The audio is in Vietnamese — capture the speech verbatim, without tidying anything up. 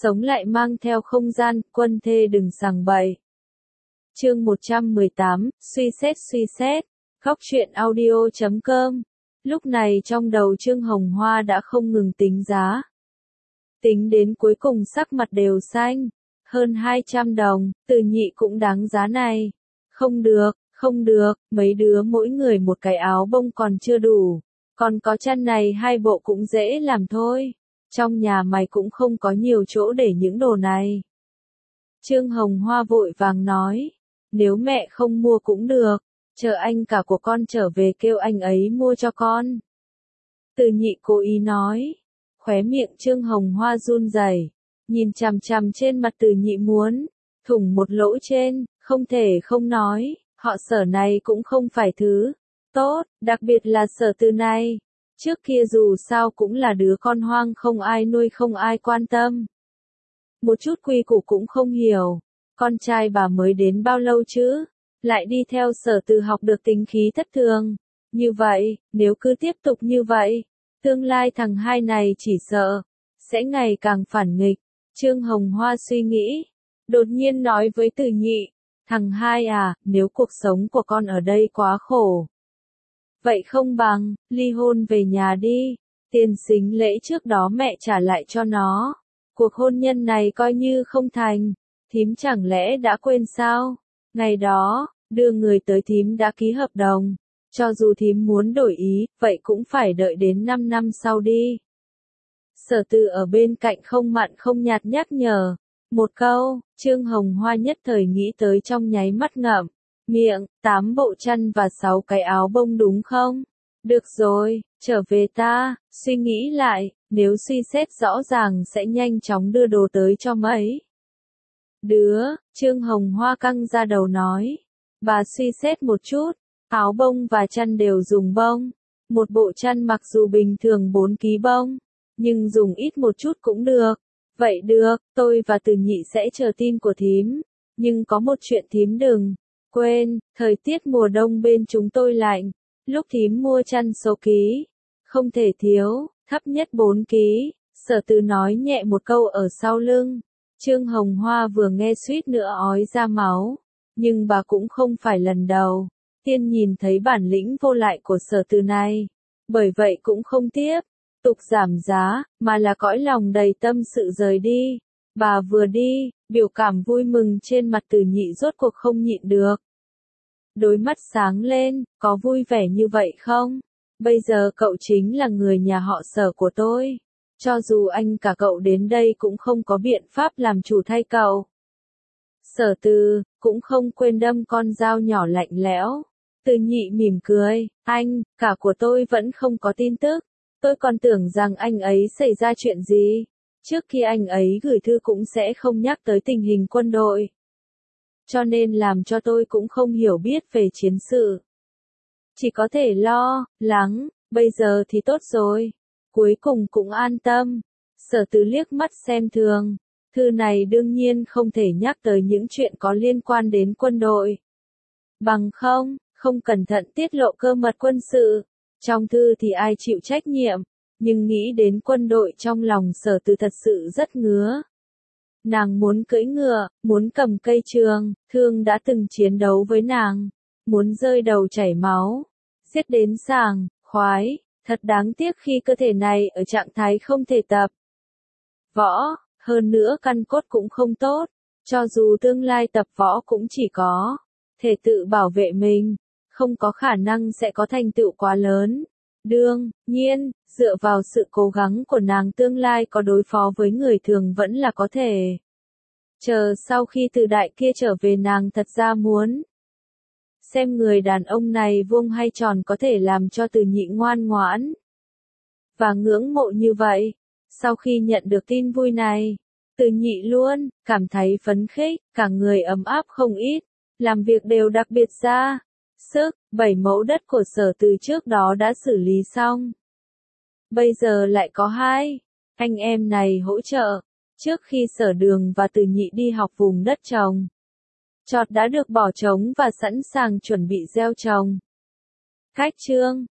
sống lại mang theo không gian, quân thê đừng sằng bậy. Chương một trăm mười tám, suy xét suy xét, góc truyện audio chấm com. Lúc này trong đầu Trương Hồng Hoa đã không ngừng tính giá. Tính đến cuối cùng sắc mặt đều xanh, hơn hai trăm đồng, Từ Nhị cũng đáng giá này. Không được, không được, mấy đứa mỗi người một cái áo bông còn chưa đủ, còn có chăn này hai bộ cũng dễ làm thôi. Trong nhà mày cũng không có nhiều chỗ để những đồ này. Trương Hồng Hoa vội vàng nói, nếu mẹ không mua cũng được, chờ anh cả của con trở về kêu anh ấy mua cho con. Từ Nhị cố ý nói, khóe miệng Trương Hồng Hoa run rẩy, nhìn chằm chằm trên mặt Từ Nhị muốn thủng một lỗ trên, không thể không nói, họ Sở này cũng không phải thứ tốt, đặc biệt là Sở Từ này. Trước kia dù sao cũng là đứa con hoang không ai nuôi không ai quan tâm. Một chút quy củ cũng không hiểu, con trai bà mới đến bao lâu chứ, lại đi theo Sở Từ học được tính khí thất thường. Như vậy, nếu cứ tiếp tục như vậy, tương lai thằng hai này chỉ sợ sẽ ngày càng phản nghịch. Trương Hồng Hoa suy nghĩ, đột nhiên nói với Từ Nhị, thằng hai à, nếu cuộc sống của con ở đây quá khổ, vậy không bằng ly hôn về nhà đi, tiền sính lễ trước đó mẹ trả lại cho nó. Cuộc hôn nhân này coi như không thành, thím chẳng lẽ đã quên sao? Ngày đó, đưa người tới thím đã ký hợp đồng, cho dù thím muốn đổi ý, vậy cũng phải đợi đến năm năm sau đi. Sở Từ ở bên cạnh không mặn không nhạt nhắc nhở, một câu, Trương Hồng Hoa nhất thời nghĩ tới trong nháy mắt ngậm miệng, tám bộ chăn và sáu cái áo bông đúng không? Được rồi, trở về ta, suy nghĩ lại, nếu suy xét rõ ràng sẽ nhanh chóng đưa đồ tới cho mấy đứa. Trương Hồng Hoa căng ra đầu nói, bà suy xét một chút, áo bông và chăn đều dùng bông, một bộ chăn mặc dù bình thường bốn ki lô gam bông, nhưng dùng ít một chút cũng được. Vậy được, tôi và Từ Nhị sẽ chờ tin của thím, nhưng có một chuyện thím đừng quên, thời tiết mùa đông bên chúng tôi lạnh, lúc thím mua chăn số ký, không thể thiếu, thấp nhất bốn ký, Sở Từ nói nhẹ một câu ở sau lưng. Trương Hồng Hoa vừa nghe suýt nữa ói ra máu, nhưng bà cũng không phải lần đầu tiên nhìn thấy bản lĩnh vô lại của Sở Từ này, bởi vậy cũng không tiếp tục giảm giá, mà là cõi lòng đầy tâm sự rời đi. Bà vừa đi, biểu cảm vui mừng trên mặt Từ Nhị rốt cuộc không nhịn được. Đôi mắt sáng lên, có vui vẻ như vậy không? Bây giờ cậu chính là người nhà họ Sở của tôi. Cho dù anh cả cậu đến đây cũng không có biện pháp làm chủ thay cậu. Sở Từ cũng không quên đâm con dao nhỏ lạnh lẽo. Từ Nhị mỉm cười, anh, cả của tôi vẫn không có tin tức. Tôi còn tưởng rằng anh ấy xảy ra chuyện gì. Trước khi anh ấy gửi thư cũng sẽ không nhắc tới tình hình quân đội. Cho nên làm cho tôi cũng không hiểu biết về chiến sự. Chỉ có thể lo lắng, bây giờ thì tốt rồi. Cuối cùng cũng an tâm. Sở Từ liếc mắt xem thường. Thư này đương nhiên không thể nhắc tới những chuyện có liên quan đến quân đội. Bằng không, không cẩn thận tiết lộ cơ mật quân sự. Trong thư thì ai chịu trách nhiệm, nhưng nghĩ đến quân đội trong lòng Sở Từ thật sự rất ngứa. Nàng muốn cưỡi ngựa, muốn cầm cây trường, thương đã từng chiến đấu với nàng, muốn rơi đầu chảy máu, giết đến sảng khoái, thật đáng tiếc khi cơ thể này ở trạng thái không thể tập võ, hơn nữa căn cốt cũng không tốt, cho dù tương lai tập võ cũng chỉ có thể tự bảo vệ mình, không có khả năng sẽ có thành tựu quá lớn. Đương nhiên, dựa vào sự cố gắng của nàng tương lai có đối phó với người thường vẫn là có thể. Chờ sau khi từ đại kia trở về nàng thật ra muốn xem người đàn ông này vuông hay tròn có thể làm cho Từ Nhị ngoan ngoãn và ngưỡng mộ như vậy. Sau khi nhận được tin vui này, Từ Nhị luôn cảm thấy phấn khích, cả người ấm áp không ít, làm việc đều đặc biệt ra sức. Bảy mẫu đất của Sở Từ trước đó đã xử lý xong, bây giờ lại có hai anh em này hỗ trợ. Trước khi Sở Đường và Từ Nhị đi học, vùng đất trồng trọt đã được bỏ trống và sẵn sàng chuẩn bị gieo trồng. Cách chương